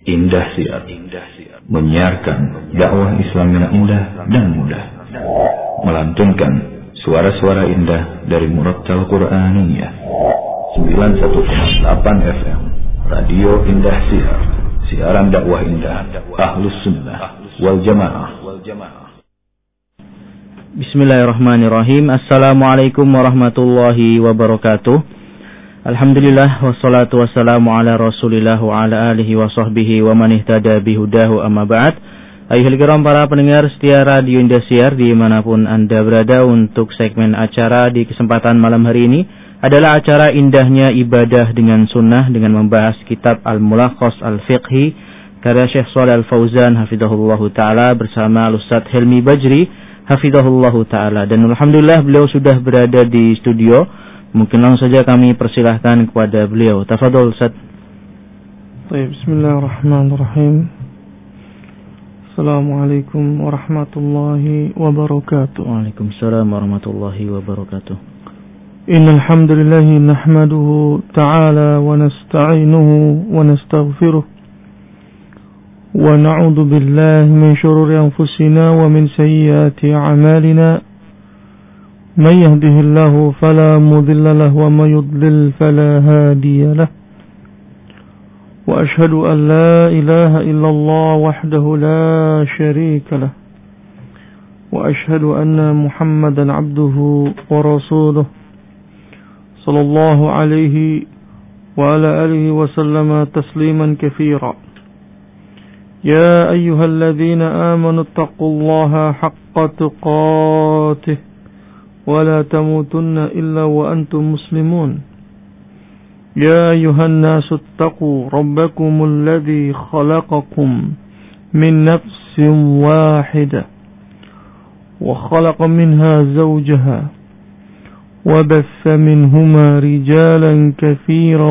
Indah Siar menyiarkan dakwah Islam yang indah dan mudah, melantunkan suara-suara indah dari Murattal Qur'aniyah. 91,8 FM Radio Indah Siar, siaran dakwah indah Ahlus Sunnah wal Jamaah. Bismillahirrahmanirrahim. Assalamualaikum warahmatullahi wabarakatuh. Alhamdulillah wassalatu wassalamu ala Rasulillah wa ala alihi wa sahbihi wa man ihtada bihudahu amma ba'd. Ayuhal kiram, para pendengar setia Radio Indosiar dimanapun Anda berada, untuk segmen acara di kesempatan malam hari ini adalah acara Indahnya Ibadah dengan Sunnah, dengan membahas kitab Al-Mulakhas Al-Fiqhi karya Syekh Shalih Al-Fauzan hafizahullahu ta'ala bersama Al-Ustadz Helmi Bajri hafizahullahu ta'ala. Dan alhamdulillah beliau sudah berada di studio. Mungkin langsung saja kami persilahkan kepada beliau. Tafadhol Ustaz. Baik, bismillahirrahmanirrahim. Assalamualaikum warahmatullahi wabarakatuh. Waalaikumsalam warahmatullahi wabarakatuh. Innal hamdalillah nahmaduhu ta'ala wa nasta'inuhu wa nastaghfiruh wa na'udzu billahi min shururi anfusina wa min sayyiati a'malina. من يهده الله فلا مضل له ومن يضلل فلا هادي له وأشهد أن لا إله إلا الله وحده لا شريك له وأشهد أن محمدا عبده ورسوله صلى الله عليه وعلى آله وسلم تسليما كثيرا. يا أيها الذين آمنوا اتقوا الله حق تقاته ولا تموتن إلا وأنتم مسلمون. يا أيها الناس اتقوا ربكم الذي خلقكم من نفس واحدة وخلق منها زوجها وبث منهما رجالا كثيرا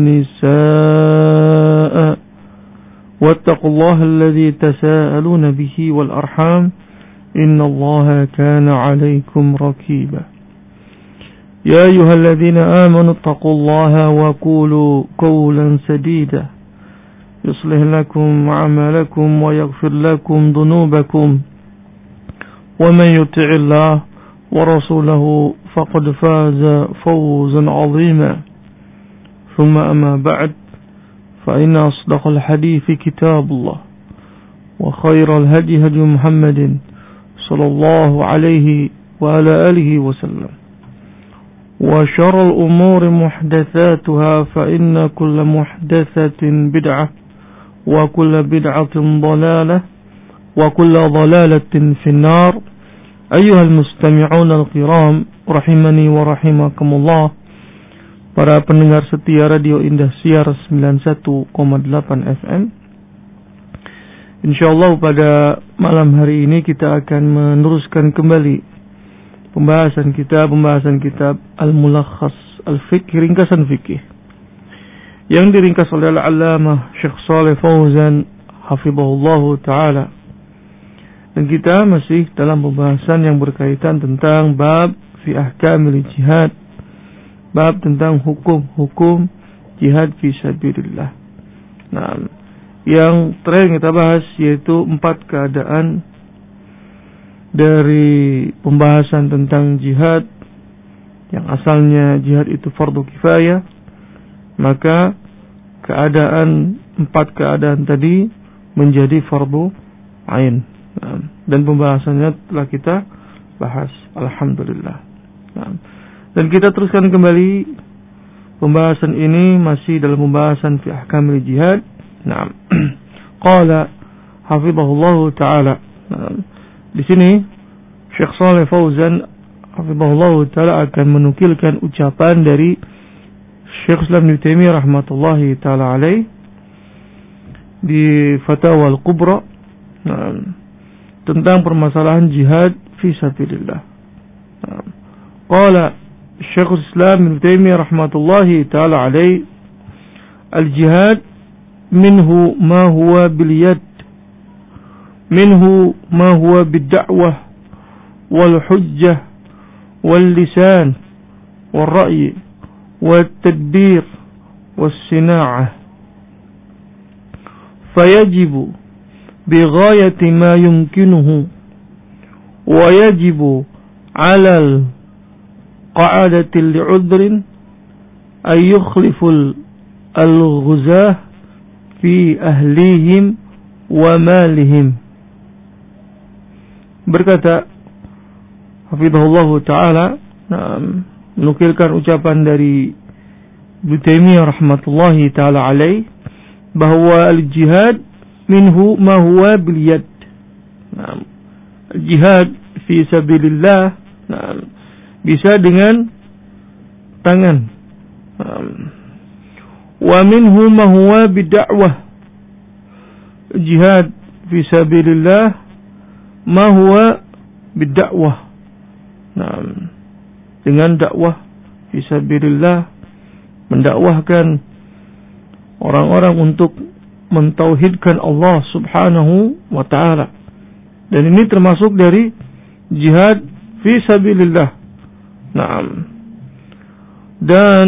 ونساء واتقوا الله الذي تساءلون به والأرحام إن الله كان عليكم رقيبا. يا أيها الذين آمنوا اتقوا الله وقولوا قولا سديدا يصلح لكم أعمالكم ويغفر لكم ذنوبكم ومن يطع الله ورسوله فقد فاز فوزا عظيما. ثم أما بعد، فإن أصدق الحديث كتاب الله وخير الهدي هدي محمد صلى الله عليه وعلى آله وسلم وشر الأمور محدثاتها فإن كل محدثة بدعة وكل بدعة ضلالة وكل ضلالة في النار. أيها المستمعون الكرام رحمني ورحمكم الله. Para pendengar setia Radio Indah Siar 91,8 FM. InsyaAllah pada malam hari ini kita akan meneruskan kembali pembahasan kitab Al-Mulakhas Al-Fiqhi, ringkasan fikih, yang diringkas oleh Al-Allamah Syekh Shalih Fauzan hafizahullahu ta'ala. Dan kita masih dalam pembahasan yang berkaitan tentang bab fi ahkamil jihad, bab tentang hukum-hukum jihad fi sabilillah. Nah, yang terakhir kita bahas yaitu 4 keadaan dari pembahasan tentang jihad. Yang asalnya jihad itu fardu kifayah, maka 4 keadaan tadi menjadi fardu ain. Dan pembahasannya telah kita bahas, alhamdulillah. Dan kita teruskan kembali pembahasan ini masih dalam pembahasan fi ahkamil jihad. Naam. Qala hafizahullahu ta'ala. Di sini Syekh Shalih Fauzan hafizahullahu ta'ala akan menukilkan ucapan dari Syekh Islam Ibnu Taimiyah rahmatullahi ta'ala alaih di Fatawa Al-Kubra tentang permasalahan jihad fi sabilillah. Qala Syekh Islam Ibnu Taimiyah rahmatullahi ta'ala alaih, al-jihad منه ما هو باليد، منه ما هو بالدعوة والحجة واللسان والرأي والتدبير والصناعة. fayajibu bighayati ma yumkinuhu wa yajibu 'alal qa'adati li'udhrin ay yukhliful al-ghuzah fi ahlihim wa malihim. Berkata hafizahullah ta'ala, menukilkan ucapan dari Ibnu Taimiyah rahmatullahi ta'ala alaih, bahwa al-jihad minhu ma huwa bil yad. Jihad fi sabilillah bisa dengan tangan. Wa minhu ma huwa bid-da'wah. Jihad fi sabilillah ma huwa bid-da'wah. Dengan dakwah fi sabilillah, mendakwahkan orang-orang untuk mentauhidkan Allah Subhanahu wa ta'ala. Dan ini termasuk dari jihad fi sabilillah. Dan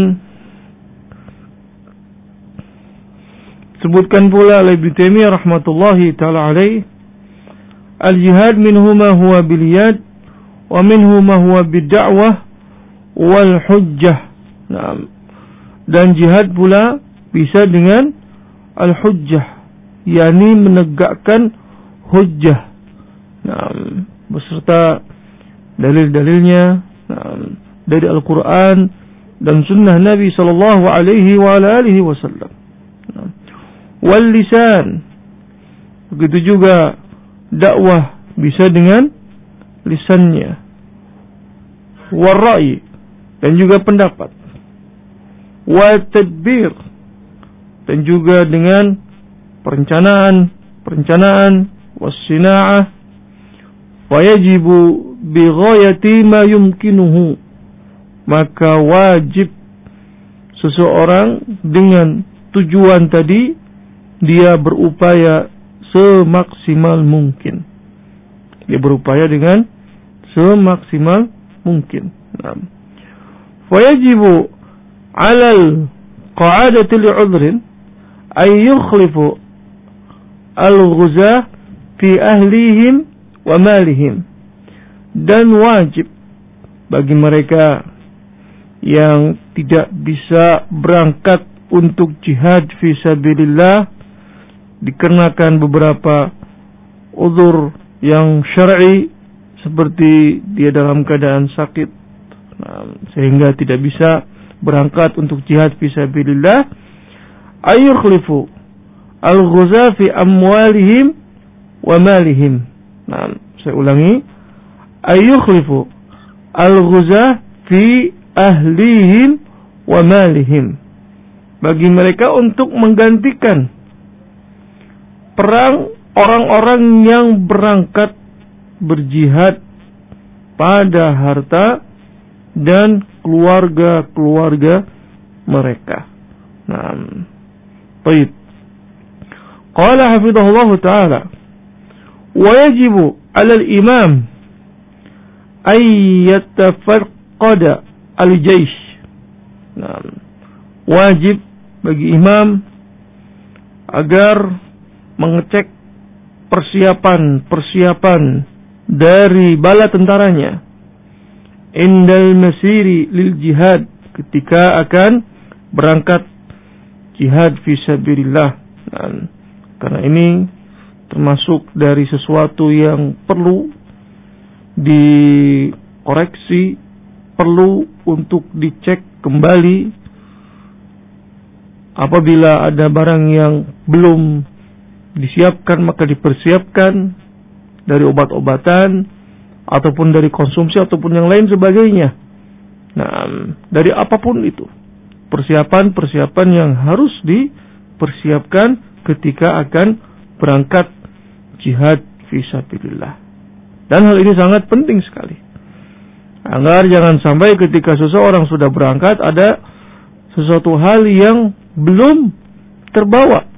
sebutkan pula oleh Ibnu Taimiyah rahmatullahi ta'ala alaih, al-jihad minhu ma huwa bil yad wa minhu ma huwa bid-da'wah wal hujjah. Dan jihad pula bisa dengan al-hujjah, yakni menegakkan hujjah, beserta dalil-dalilnya dari Al-Quran dan sunnah Nabi sallallahu alaihi wa alihi wasallam. Wal lisan, begitu juga dakwah bisa dengan lisannya. Wal ra'i, dan juga pendapat. Wal tadbir, dan juga dengan perencanaan, was-sina'ah. Wayajibu bi ghayati ma yumkinuhu, maka wajib seseorang dengan tujuan tadi dia berupaya semaksimal mungkin. Dia berupaya dengan semaksimal mungkin. Wayajibu 'alal qa'adati li'udhrin ay yukhlifu al-ghuzah fi ahlihim wa malihim. Dan wajib bagi mereka yang tidak bisa berangkat untuk jihad fi sabilillah dikarenakan beberapa uzur yang syar'i, seperti dia dalam keadaan sakit sehingga tidak bisa berangkat untuk jihad fi sabilillah, ayukhlifu al-ghuzah fi amwalihim wa malihim. Saya ulangi, ayukhlifu al-ghuzah fi ahlihim wa malihim, bagi mereka untuk menggantikan perang orang-orang yang berangkat berjihad pada harta dan keluarga-keluarga mereka. Baik. Qala hafizahullah ta'ala, wa yajibu 'alal imam ay yatafaqqada al-jaysh. Wajib bagi imam agar mengecek persiapan dari bala tentaranya indal masiri lil jihad, ketika akan berangkat jihad fi sabilillah. Karena ini termasuk dari sesuatu yang perlu dikoreksi, perlu untuk dicek kembali. Apabila ada barang yang belum disiapkan, maka dipersiapkan dari obat-obatan ataupun dari konsumsi ataupun yang lain sebagainya. Dari apapun itu, persiapan yang harus dipersiapkan ketika akan berangkat jihad fisabilillah. Dan hal ini sangat penting sekali, agar jangan sampai ketika seseorang sudah berangkat ada sesuatu hal yang belum terbawa,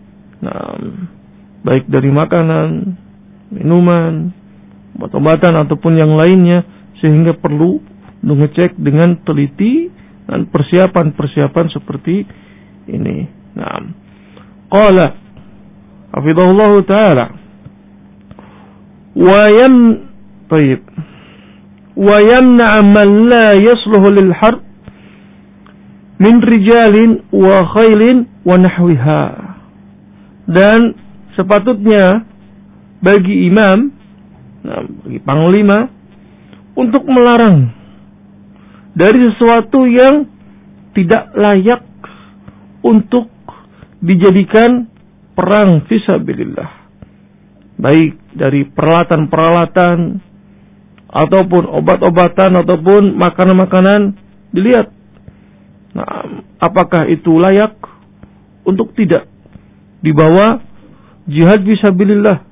baik dari makanan, minuman, obat-obatan ataupun yang lainnya, sehingga perlu mengecek dengan teliti dan persiapan seperti ini. Qala hafizahullah taala. Wa yamna man la yasluhu lil harb min rijalin wa khailin wa nahwiha. Dan sepatutnya bagi imam, bagi panglima, untuk melarang dari sesuatu yang tidak layak untuk dijadikan perang fisabilillah, baik dari peralatan-peralatan ataupun obat-obatan ataupun makanan-makanan. Dilihat, apakah itu layak untuk tidak dibawa jihad fisabilillah.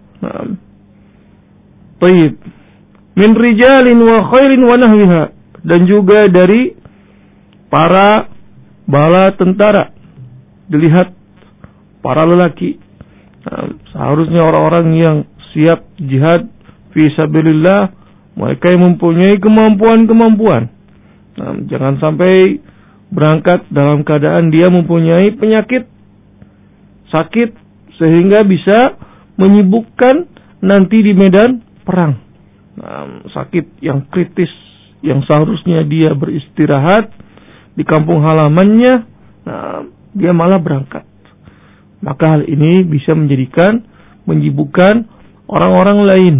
Baik, min rijalin wa khairin wa nahwiha, dan juga dari para bala tentara. Dilihat para lelaki, seharusnya orang-orang yang siap jihad fisabilillah, mereka yang mempunyai kemampuan-kemampuan. Jangan sampai berangkat dalam keadaan dia mempunyai penyakit, sakit, sehingga bisa menyibukkan nanti di medan perang. Sakit yang kritis, yang seharusnya dia beristirahat di kampung halamannya, dia malah berangkat. Maka hal ini bisa menyibukkan orang-orang lain.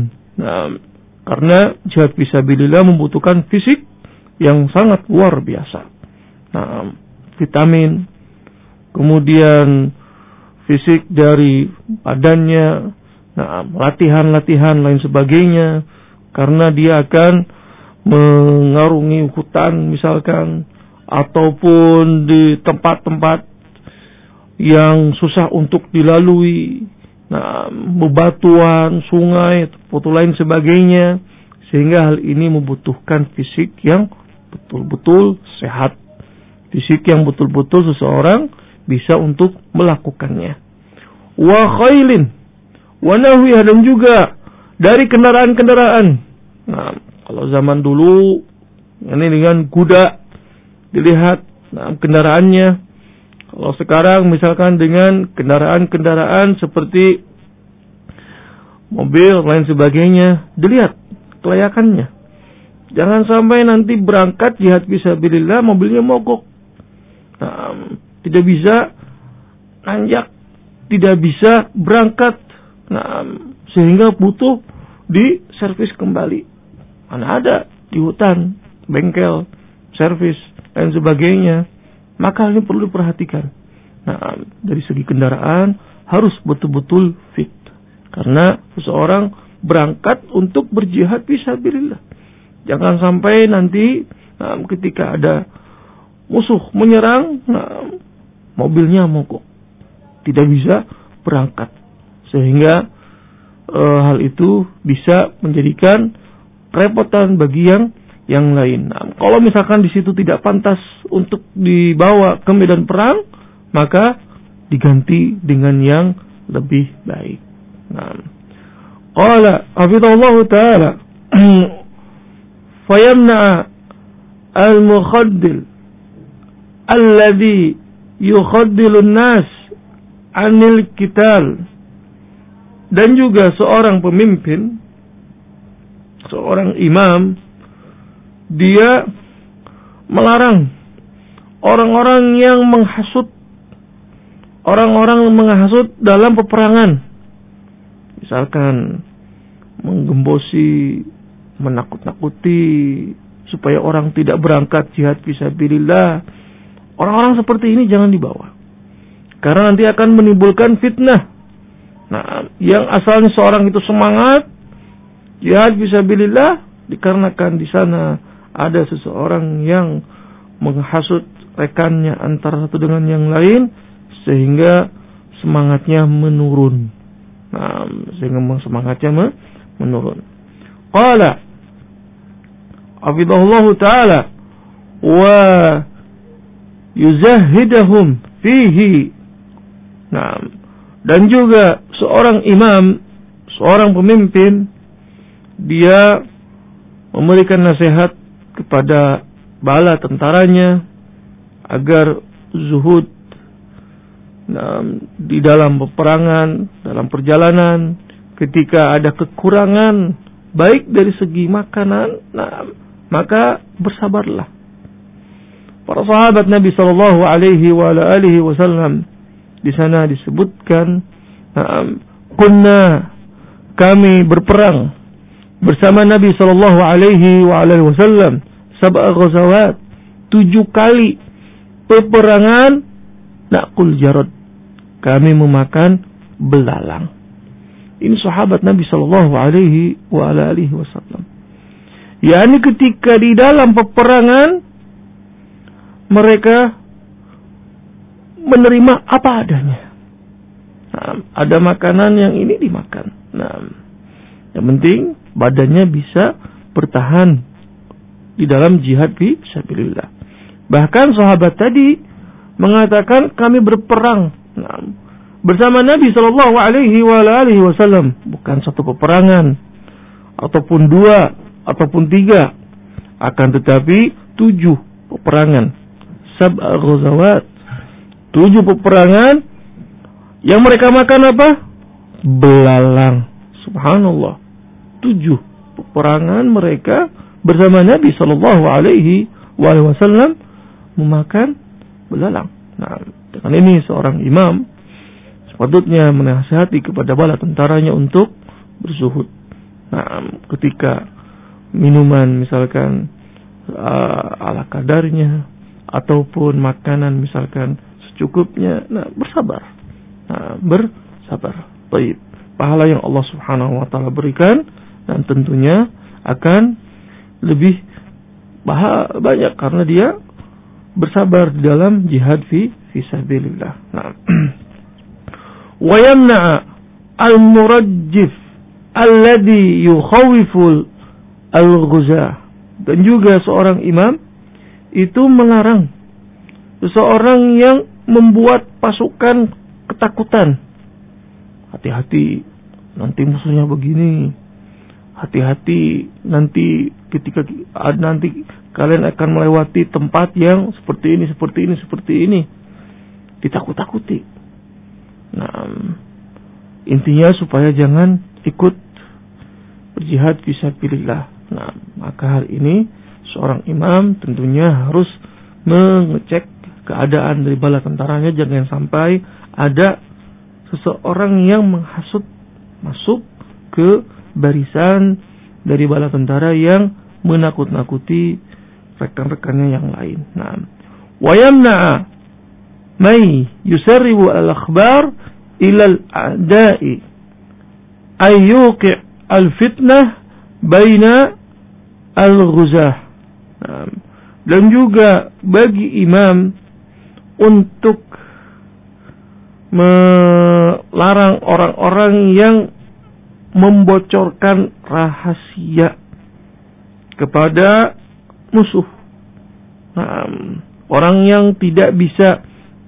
Karena jihad fisabilillah membutuhkan fisik yang sangat luar biasa. Vitamin, kemudian fisik dari badannya, latihan-latihan lain sebagainya, karena dia akan mengarungi hutan misalkan, ataupun di tempat-tempat yang susah untuk dilalui, bebatuan, sungai, atau lain sebagainya, sehingga hal ini membutuhkan fisik yang betul-betul sehat, fisik yang betul-betul seseorang bisa untuk melakukannya. Wa khailin wa nahwiha, dan juga dari kendaraan-kendaraan. Kalau zaman dulu ini dengan kuda, dilihat kendaraannya. Kalau sekarang misalkan dengan kendaraan-kendaraan seperti mobil lain sebagainya, dilihat kelayakannya. Jangan sampai nanti berangkat jihad fisabilillah mobilnya mogok, tidak bisa nanjak, tidak bisa berangkat, sehingga butuh di servis kembali. Mana ada di hutan bengkel servis dan sebagainya. Maka ini perlu diperhatikan. Dari segi kendaraan harus betul-betul fit, karena seseorang berangkat untuk berjihad fisabilillah. Jangan sampai nanti ketika ada musuh menyerang, mobilnya mogok, tidak bisa berangkat, sehingga hal itu bisa menjadikan kerepotan bagi yang lain. Kalau misalkan di situ tidak pantas untuk dibawa ke medan perang, maka diganti dengan yang lebih baik. Qala hafizallahu ta'ala fayamna al-mukhaddil alladhi yukhaddilu an-nas 'anil qital, dan juga seorang pemimpin, seorang imam, dia melarang orang-orang yang menghasut, orang-orang menghasut dalam peperangan. Misalkan menggembosi, menakut-nakuti supaya orang tidak berangkat jihad fisabilillah. Orang-orang seperti ini jangan dibawa, karena nanti akan menimbulkan fitnah. Yang asalnya seorang itu semangat jihad fisabilillah, dikarenakan di sana ada seseorang yang menghasut rekannya antara satu dengan yang lain, sehingga semangatnya menurun. Qala hafizahullahu ta'ala wa yuzahhidahum fihi. Dan juga seorang imam, seorang pemimpin, dia memberikan nasihat kepada bala tentaranya agar zuhud di dalam peperangan, dalam dalam perjalanan, ketika ada kekurangan baik dari segi makanan, maka bersabarlah. Para sahabat Nabi sallallahu alaihi wasallam di sana disebutkan, kunna, kami berperang bersama Nabi sallallahu alaihi wasallam sab'a ghazawat, 7 kali peperangan, naqul jarad, kami memakan belalang. Ini sahabat Nabi sallallahu alaihi wasallam. yakni ketika di dalam peperangan mereka menerima apa adanya. Ada makanan yang ini dimakan. Yang penting badannya bisa bertahan di dalam jihad fi sabilillah. Bahkan sahabat tadi mengatakan kami berperang bersama Nabi sallallahu alaihi wasallam, bukan satu peperangan ataupun 2 ataupun 3, akan tetapi 7 peperangan. Sab'a ghazawat, 7 peperangan yang mereka makan apa? Belalang. Subhanallah. 7 peperangan mereka bersama Nabi sallallahu alaihi wasallam memakan belalang. Nah, dengan ini seorang imam sepatutnya menasihati kepada bala tentaranya untuk berzuhud. Nah, ketika minuman misalkan ala kadarnya ataupun makanan misalkan secukupnya, bersabar. Bersabar. Baik. Pahala yang Allah Subhanahu wa taala berikan dan tentunya akan lebih banyak karena dia bersabar di dalam jihad fi sabilillah. Wa yamna'a al-murajjif alladhi yukhawifu al-ghuzah. Dan juga seorang imam itu melarang seseorang yang membuat pasukan ketakutan. Hati-hati, nanti musuhnya begini. Hati-hati, nanti ketika nanti kalian akan melewati tempat yang seperti ini. Ditakut-takuti. Intinya supaya jangan ikut berjihad fisabilillah. Maka hal ini seorang imam tentunya harus mengecek keadaan dari bala tentaranya, jangan sampai ada seseorang yang menghasut masuk ke barisan dari bala tentara yang menakut-nakuti rekan-rekannya yang lain. Wa yamna'a may yusarribu al-akhbar ila al-a'da'i ay yuqi' al-fitnah baina al-ghuzah. Dan juga bagi imam untuk melarang orang-orang yang membocorkan rahasia kepada musuh. Orang yang tidak bisa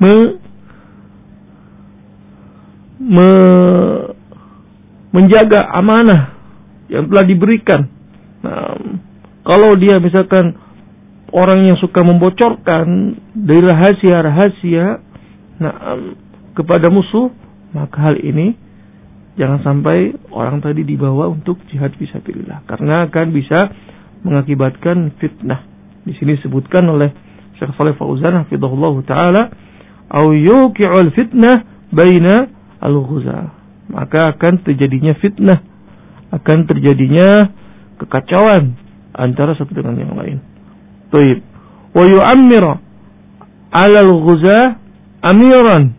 menjaga amanah yang telah diberikan. Kalau dia misalkan orang yang suka membocorkan dari rahasia-rahasia kepada musuh, maka hal ini jangan sampai orang tadi dibawa untuk jihad fisabilillah, karena akan bisa mengakibatkan fitnah. Di sini disebutkan oleh Syekh Shalih Fauzan hafizahullah taala, au yuqi'ul fitnah baina al-ghuzah, maka akan terjadinya fitnah, akan terjadinya kekacauan antara satu dengan yang lain. Baik. Wa yu'ammira 'ala al-ghuzah amiran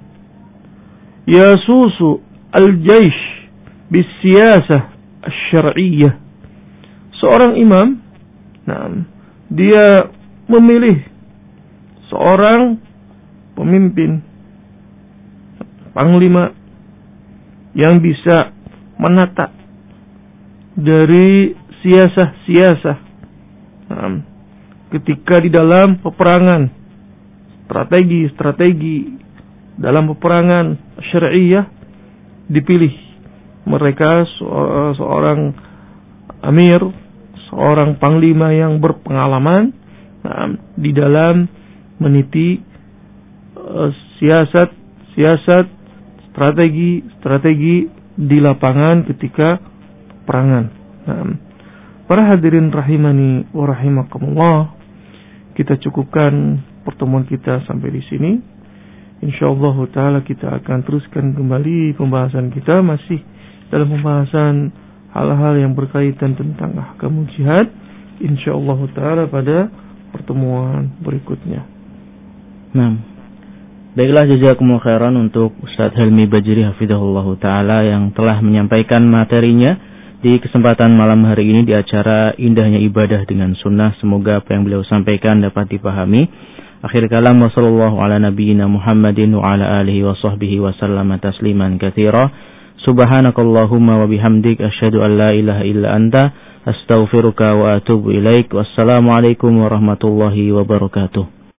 yasusu al-jaish bis-siyasah asy-syar'iyyah. Seorang imam, dia memilih seorang pemimpin, panglima yang bisa menata dari siasah-siasah ketika di dalam peperangan, strategi dalam peperangan syar'iyyah dipilih. Mereka seorang amir, seorang panglima yang berpengalaman di dalam meniti siasat, strategi di lapangan ketika perangan. Nah, para hadirin rahimani wa rahimakumullah, kita cukupkan pertemuan kita sampai di sini. Insyaallah taala kita akan teruskan kembali pembahasan kita, masih dalam pembahasan hal-hal yang berkaitan tentang ahkam jihad, insyaallah taala pada pertemuan berikutnya. Nah, baiklah, jazakumullah khairan untuk Ustaz Helmi Bajri hafizahullah taala yang telah menyampaikan materinya di kesempatan malam hari ini di acara Indahnya Ibadah dengan Sunnah. Semoga apa yang beliau sampaikan dapat dipahami. Akhir kalam, wa sallallahu ala nabiyyina Muhammadin wa ala alihi wa sahbihi wa sallama tasliman katsira. Subhanakallahumma wa bihamdik asyhadu an la ilaha illa anta astaghfiruka wa atubu ilaik. Wassalamualaikum warahmatullahi wabarakatuh.